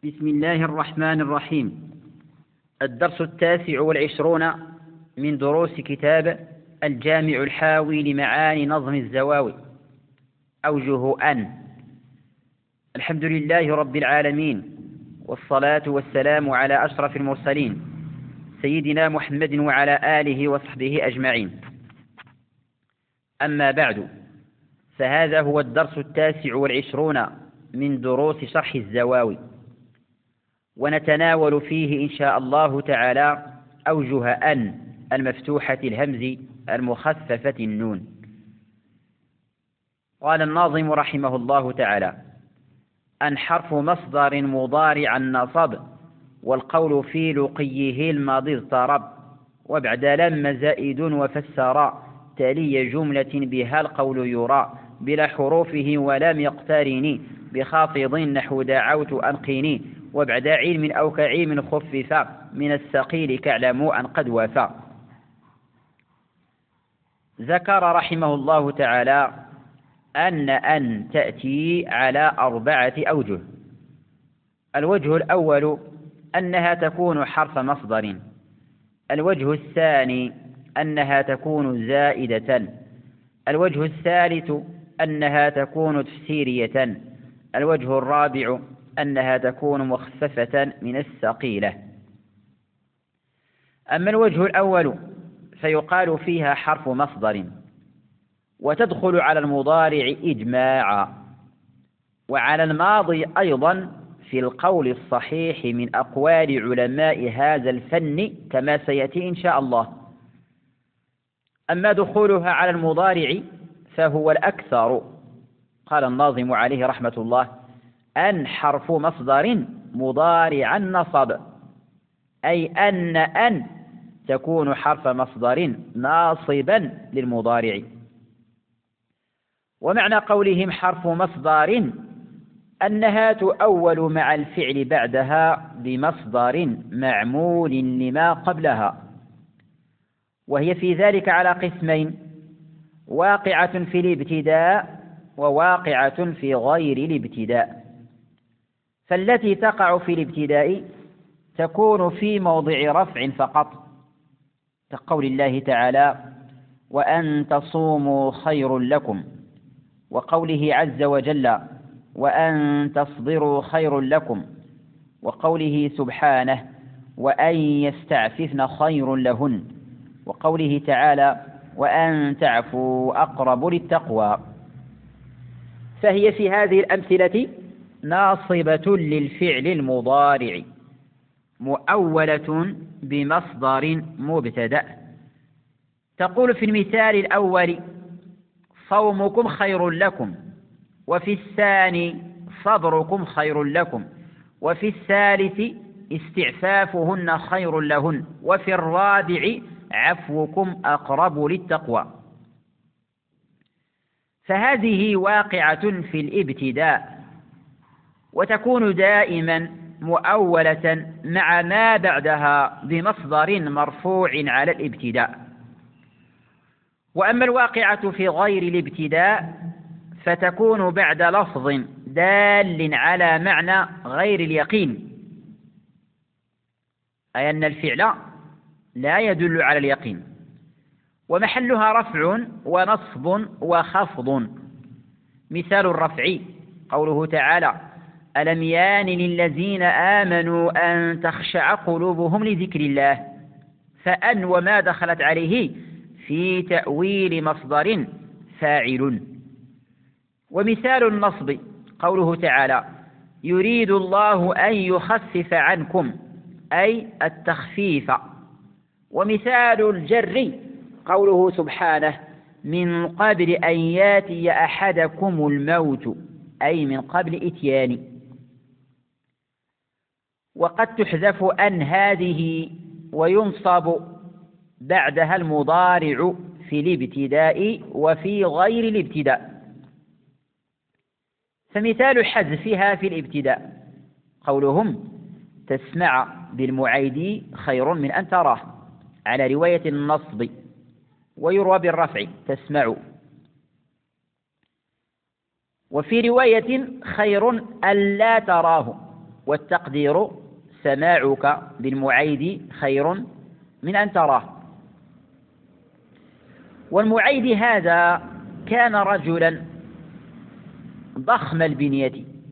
بسم الله الرحمن الرحيم. الدرس 29 من دروس كتاب الجامع الحاوي لمعاني نظم الزواوي. أوجه أن. الحمد لله رب العالمين، والصلاة والسلام على أشرف المرسلين سيدنا محمد وعلى آله وصحبه أجمعين. أما بعد، فهذا هو الدرس 29 من دروس شرح الزواوي، ونتناول فيه إن شاء الله تعالى أوجه أن المفتوحة الهمز المخففة النون. قال الناظم رحمه الله تعالى: أن حرف مصدر مضارع نصب، والقول في لقيه الماضي اضطرب، وبعد لم زائد وفسر، تالي جملة بها القول يرى، بلا حروفه ولم يقترن، بخافض نحو دعوت أنقني، وبعد علم أو كعلم خفف، من الثقيل كاعلموا أن قد وفى. ذكر رحمه الله تعالى أن تأتي على 4 أوجه. الوجه الأول أنها تكون حرف مصدر. الوجه الثاني أنها تكون زائدة. الوجه الثالث أنها تكون تفسيرية. الوجه الرابع أنها تكون مخففة من الثقيلة. أما الوجه الأول فيقال فيها حرف مصدر، وتدخل على المضارع إجماعا، وعلى الماضي أيضا في القول الصحيح من أقوال علماء هذا الفن كما سيأتي إن شاء الله. أما دخولها على المضارع فهو الأكثر. قال الناظم عليه رحمة الله: أن حرف مصدر مضارع نصب، أي أن تكون حرف مصدر ناصبا للمضارع. ومعنى قولهم حرف مصدر أنها تؤول مع الفعل بعدها بمصدر معمول لما قبلها، وهي في ذلك على قسمين: واقعة في الابتداء وواقعة في غير الابتداء. فالتي تقع في الابتداء تكون في موضع رفع فقط، كقول الله تعالى: وأن تصوموا خير لكم، وقوله عز وجل: وأن تصبروا خير لكم، وقوله سبحانه: وأن يستعففن خير لهن، وقوله تعالى: وأن تعفوا أقرب للتقوى. فهي في هذه الأمثلة ناصبة للفعل المضارع، مؤولة بمصدر مبتدأ. تقول في المثال الأول: صومكم خير لكم، وفي الثاني: صبركم خير لكم، وفي الثالث: استعفافهن خير لهن، وفي الرابع: عفوكم أقرب للتقوى. فهذه واقعة في الابتداء، وتكون دائما مؤولة مع ما بعدها بمصدر مرفوع على الابتداء. وأما الواقعة في غير الابتداء فتكون بعد لفظ دال على معنى غير اليقين، أي أن الفعل لا يدل على اليقين، ومحلها رفع ونصب وخفض. مثال الرفع قوله تعالى: ألم يان للذين آمنوا أن تخشع قلوبهم لذكر الله، فأن وما دخلت عليه في تأويل مصدر فاعل. ومثال النصب قوله تعالى: يريد الله أن يخفف عنكم، أي التخفيف. ومثال الجر قوله سبحانه: من قبل أن ياتي أحدكم الموت، أي من قبل إتيان. وقد تحذف أن هذه وينصب بعدها المضارع في الابتداء وفي غير الابتداء. فمثال حذفها في الابتداء قولهم: تسمع بالمعيد خير من أن تراه، على رواية النصب، ويروى بالرفع تسمع. وفي رواية: خير ألا تراه، والتقدير سماعك بالمعيد خير من أن تراه. والمعيد هذا كان رجلا ضخم البنية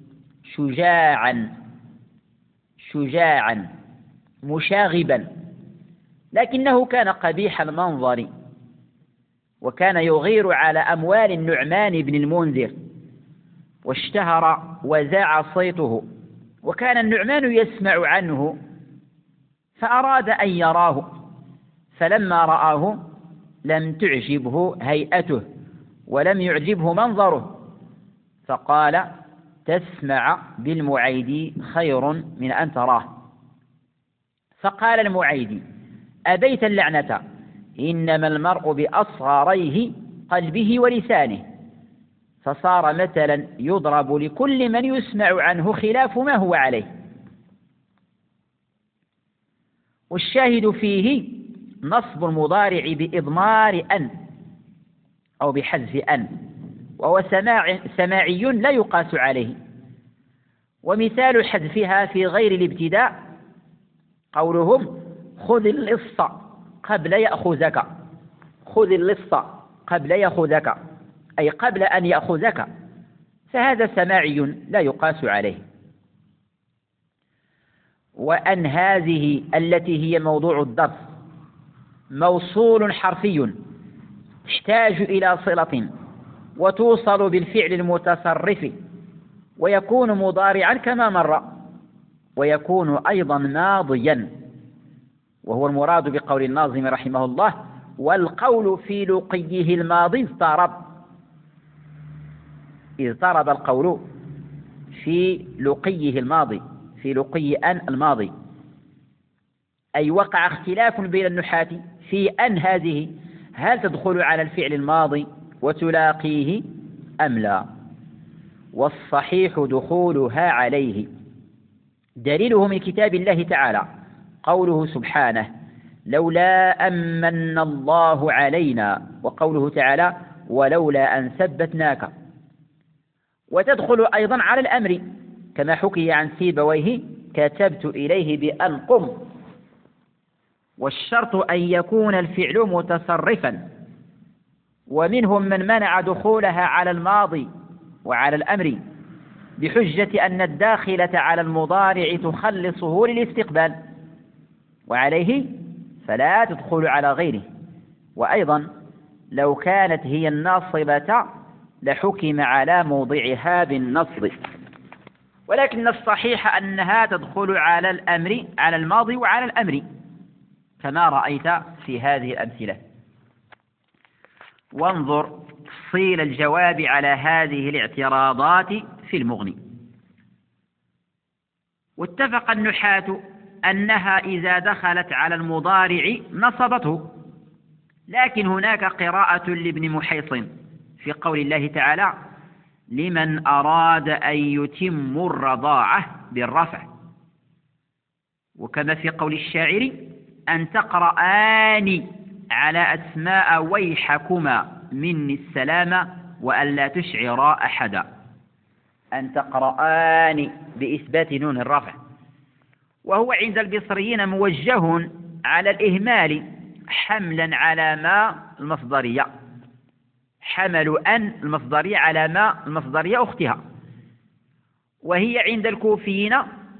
شجاعا مشاغبا، لكنه كان قبيح المنظر، وكان يغير على أموال النعمان بن المنذر، واشتهر وزاع صيته، وكان النعمان يسمع عنه فأراد أن يراه، فلما رآه لم تعجبه هيئته ولم يعجبه منظره، فقال: تسمع بالمعيد خير من أن تراه. فقال المعيد: أبيت اللعنة، إنما المرء بأصغريه قلبه ولسانه. فصار مثلا يضرب لكل من يسمع عنه خلاف ما هو عليه. والشاهد فيه نصب المضارع بإضمار أن أو بحذف أن، وهو سماعي لا يقاس عليه. ومثال حذفها في غير الابتداء قولهم: خذ اللص قبل يأخذك، خذ اللص قبل يأخذك، أي قبل أن يأخذك، فهذا سماعي لا يقاس عليه. وأن هذه التي هي موضوع الدرس موصول حرفي تحتاج إلى صلة، وتوصل بالفعل المتصرف، ويكون مضارعا كما مر، ويكون أيضا ماضيا، وهو المراد بقول الناظم رحمه الله: والقول في لقيه الماضي اضطرب القول في لقيه الماضي، في لقي أن الماضي، أي وقع اختلاف بين النحاة في أن هذه هل تدخل على الفعل الماضي وتلاقيه أم لا. والصحيح دخولها عليه، دليله من كتاب الله تعالى قوله سبحانه: لولا أمن الله علينا، وقوله تعالى: ولولا أن ثبتناك. وتدخل أيضا على الأمر كما حكي عن سيبويه: كتبت إليه بأن قم. والشرط أن يكون الفعل متصرفا، ومنهم من منع دخولها على الماضي وعلى الأمر بحجة أن الداخلة على المضارع تخلصه للاستقبال، وعليه فلا تدخل على غيره. وأيضا لو كانت هي الناصبة لحكم على موضعها بالنصب، ولكن الصحيح أنها تدخل على الأمر، على الماضي وعلى الأمر، كما رأيت في هذه الأمثلة. وانظر تفصيل الجواب على هذه الاعتراضات في المغني. واتفق النحاة أنها إذا دخلت على المضارع نصبته، لكن هناك قراءة لابن محيصن في قول الله تعالى: لمن أراد أن يتم الرضاعة بالرفع، وكما في قول الشاعر: أن تقرآن على أسماء ويحكما مني السلام وأن لا تشعرا أحدا. أن تقرآن بإثبات نون الرفع، وهو عند البصريين موجه على الإهمال حملا على ما المصدرية، حملوا أن المصدرية على ما المصدرية أختها، وهي عند الكوفيين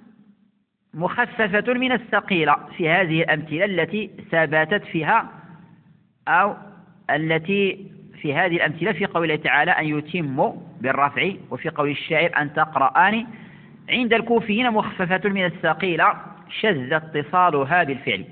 مخففة من الثقيلة في هذه الأمثلة التي ثبتت فيها، أو التي في هذه الأمثلة في قوله تعالى: أن يتم بالرفع، وفي قول الشاعر: أن تقرآن. عند الكوفيين مخففة من الثقيلة شذ اتصالها بالفعل.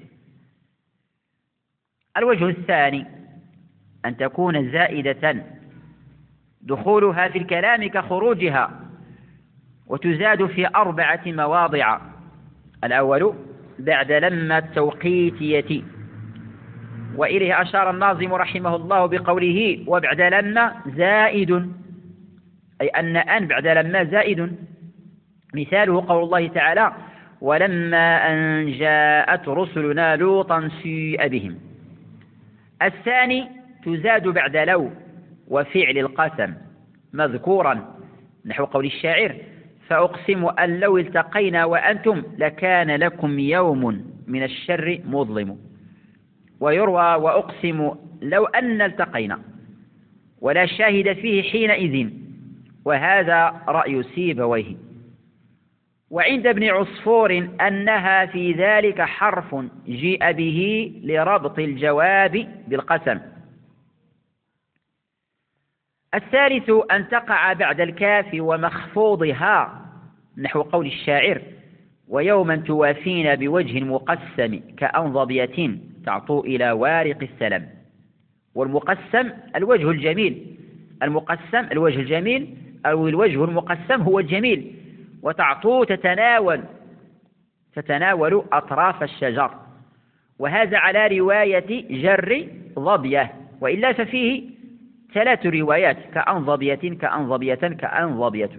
الوجه الثاني أن تكون زائدة دخولها في الكلام كخروجها، وتزاد في 4 مواضع. الأول بعد لما التوقيتية، وإليه أشار الناظم رحمه الله بقوله: وبعد لما زائد، أي أن بعد لما زائد. مثاله قول الله تعالى: ولما أن جاءت رسلنا لوطا سيء بهم. الثاني تزاد بعد لو وفعل القسم مذكورا، نحو قول الشاعر: فأقسم أن لو التقينا وأنتم لكان لكم يوم من الشر مظلم. ويروى وأقسم لو أن التقينا، ولا شاهد فيه حينئذ، وهذا رأي سيبويه. وعند ابن عصفور أنها في ذلك حرف جيء به لربط الجواب بالقسم. الثالث أن تقع بعد الكاف ومخفوضها، نحو قول الشاعر: ويوما توافين بوجه مقسم كأنظبية تعطو إلى وارق السلام. والمقسم الوجه الجميل، المقسم الوجه الجميل، أو الوجه المقسم هو الجميل. وتعطو تتناول أطراف الشجر، وهذا على رواية جر ظبية، وإلا ففيه 3 روايات: كأنظبية كأنظبية كأنظبية.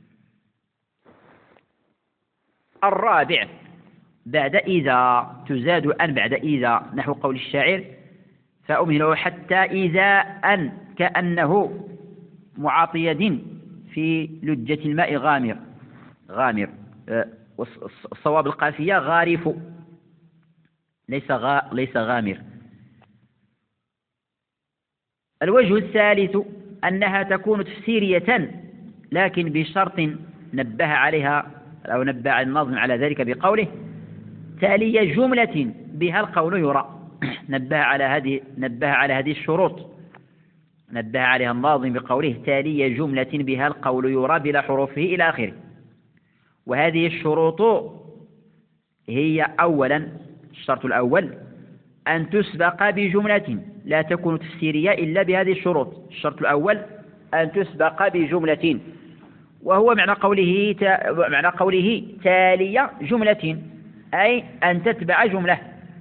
الرابع بعد إذا، تزاد أن بعد إذا، نحو قول الشاعر: فأمهله حتى إذا أن كأنه معاط يد في لجة الماء غامر. والصواب القافية غارف، ليس غامر. الوجه الثالث أنها تكون تفسيرية، لكن بشرط نبه عليها أو نبه الناظم على ذلك بقوله: تالي جملة بها القول يرى. نبه على هذه الشروط، نبه عليها الناظم بقوله: تالي جملة بها القول يرى بلا حروفه إلى آخره. وهذه الشروط هي: أولا، الشرط الأول أن تسبق بجملة، لا تكون تفسيرية إلا بهذه الشروط. الشرط الأول أن تسبق بجملة، وهو معنى قوله تالي جملة، أي أن تتبع جملة.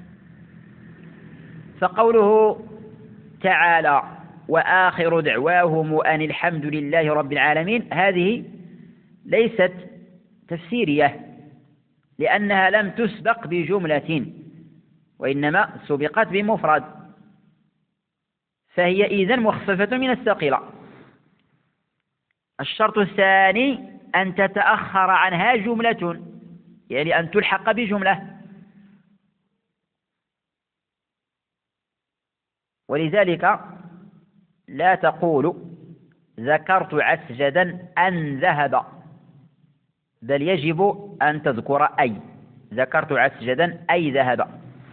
فقوله تعالى: وآخر دعواهم أن الحمد لله رب العالمين، هذه ليست تفسيرية، لأنها لم تسبق بجملة، وإنما سبقت بمفرد، فهي إذن مخففة من الثقيلة. الشرط الثاني أن تتأخر عنها جملة، يعني أن تلحق بجملة. ولذلك لا تقول ذكرت عسجدا أن ذهب، بل يجب أن تذكر أي، ذكرت عسجدا أي ذهب.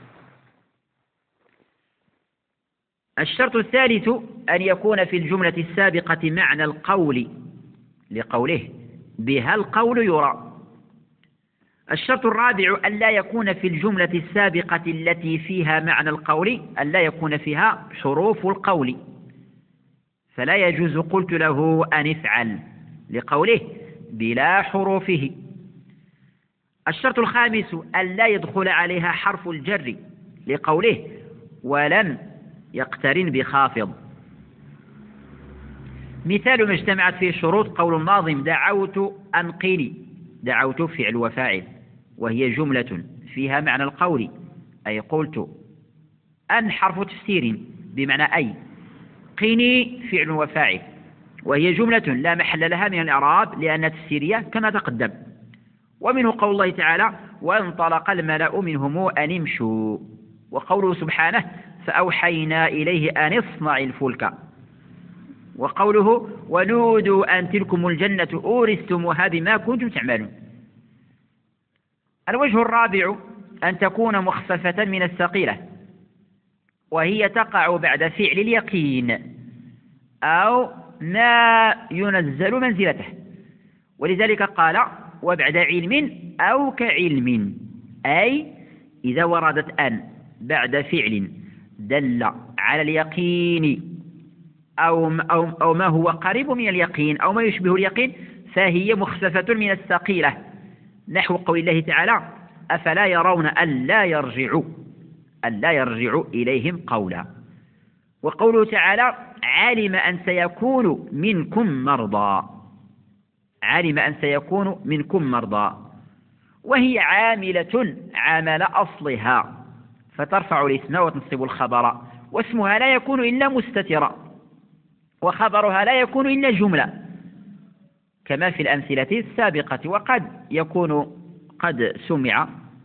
الشرط الثالث أن يكون في الجملة السابقة معنى القول، لقوله: بها القول يرى. الشرط الرابع أن لا يكون في الجملة السابقة التي فيها معنى القول، أن لا يكون فيها حروف القول، فلا يجوز قلت له أن افعل، لقوله: بلا حروفه. الشرط الخامس أن لا يدخل عليها حرف الجر، لقوله: ولم يقترن بخافض. مثال ما اجتمعت فيه الشروط: قول الناظم: دعوت أنقني، دعوت فعل وفاعل، وهي جملة فيها معنى القول، أي قلت. أن حرف تفسير بمعنى أي، قني فعل وفاعل، وهي جملة لا محل لها من الإعراب لأنها تفسيرية كما تقدم. ومنه قول الله تعالى: وانطلق الملأ منهم أن امشوا. وقوله سبحانه: فأوحينا إليه أن اصنع الفلك. وقوله: ونودوا أن تلكم الجنة أورثتموها بما كنتم تعملون. الوجه الرابع أن تكون مخففة من الثقيلة، وهي تقع بعد فعل اليقين أو ما ينزل منزلته. ولذلك قال: وبعد علم أو كعلم، أي إذا وردت أن بعد فعل دل على اليقين أو ما هو قريب من اليقين أو ما يشبه اليقين، فهي مخففة من الثقيلة، نحو قول الله تعالى: أفلا يرون ألا يرجعوا إليهم قولا. وقوله تعالى: علم أن سيكون منكم مرضى، علم أن سيكون منكم مرضى، وهي عاملة عمل أصلها، فترفع الاسم وتنصب الخبر، واسمها لا يكون إلا مستترا، وخبرها لا يكون إلا جملة، كما في الأمثلة السابقة. وقد يكون قد سمع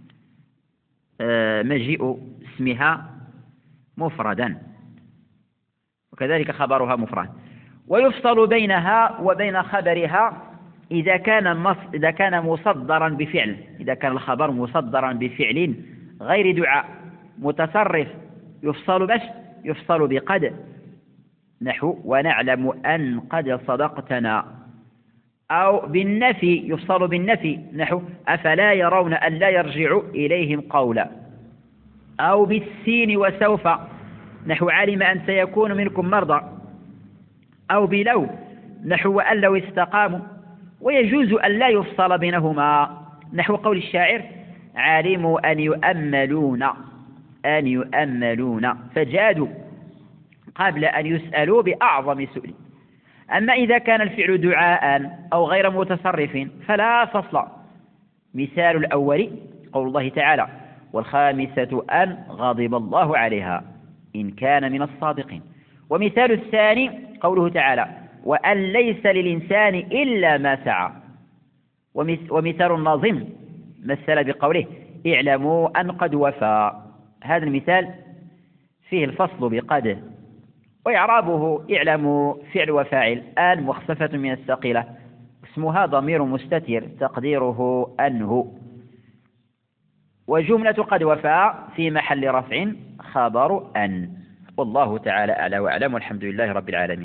مجيء اسمها مفردا، وكذلك خبرها مفرد. ويفصل بينها وبين خبرها إذا كان مصدرا بفعل، إذا كان الخبر مصدرا بفعل غير دعاء متصرف يفصل بقد، نحو ونعلم أن قد صدقتنا. أو بالنفي يفصل بالنفي، نحو أفلا يرون أن لا يرجع إليهم قولا. أو بالسين وسوف، نحو علم أن سيكون منكم مرضى. أو بلو، نحو وأن لو استقاموا. ويجوز أن لا يفصل بينهما، نحو قول الشاعر علموا أن يؤملون فجادوا قبل أن يسألوا بأعظم سؤل. أما إذا كان الفعل دعاء أو غير متصرف فلا فصل. مثال الأول قول الله تعالى والخامسة أن غضب الله عليها إن كان من الصادقين. ومثال الثاني قوله تعالى وأن ليس للإنسان إلا ما سعى. ومثال الناظم مثل بقوله اعلموا أن قد وفى. هذا المثال فيه الفصل بقد، وإعرابه اعلموا فعل وفاعل، أن مخففة من الثقيلة، اسمها ضمير مستتر تقديره أنه. وجملة قد وفى في محل رفع خبر أن. والله تعالى أعلى وأعلم، والحمد لله رب العالمين.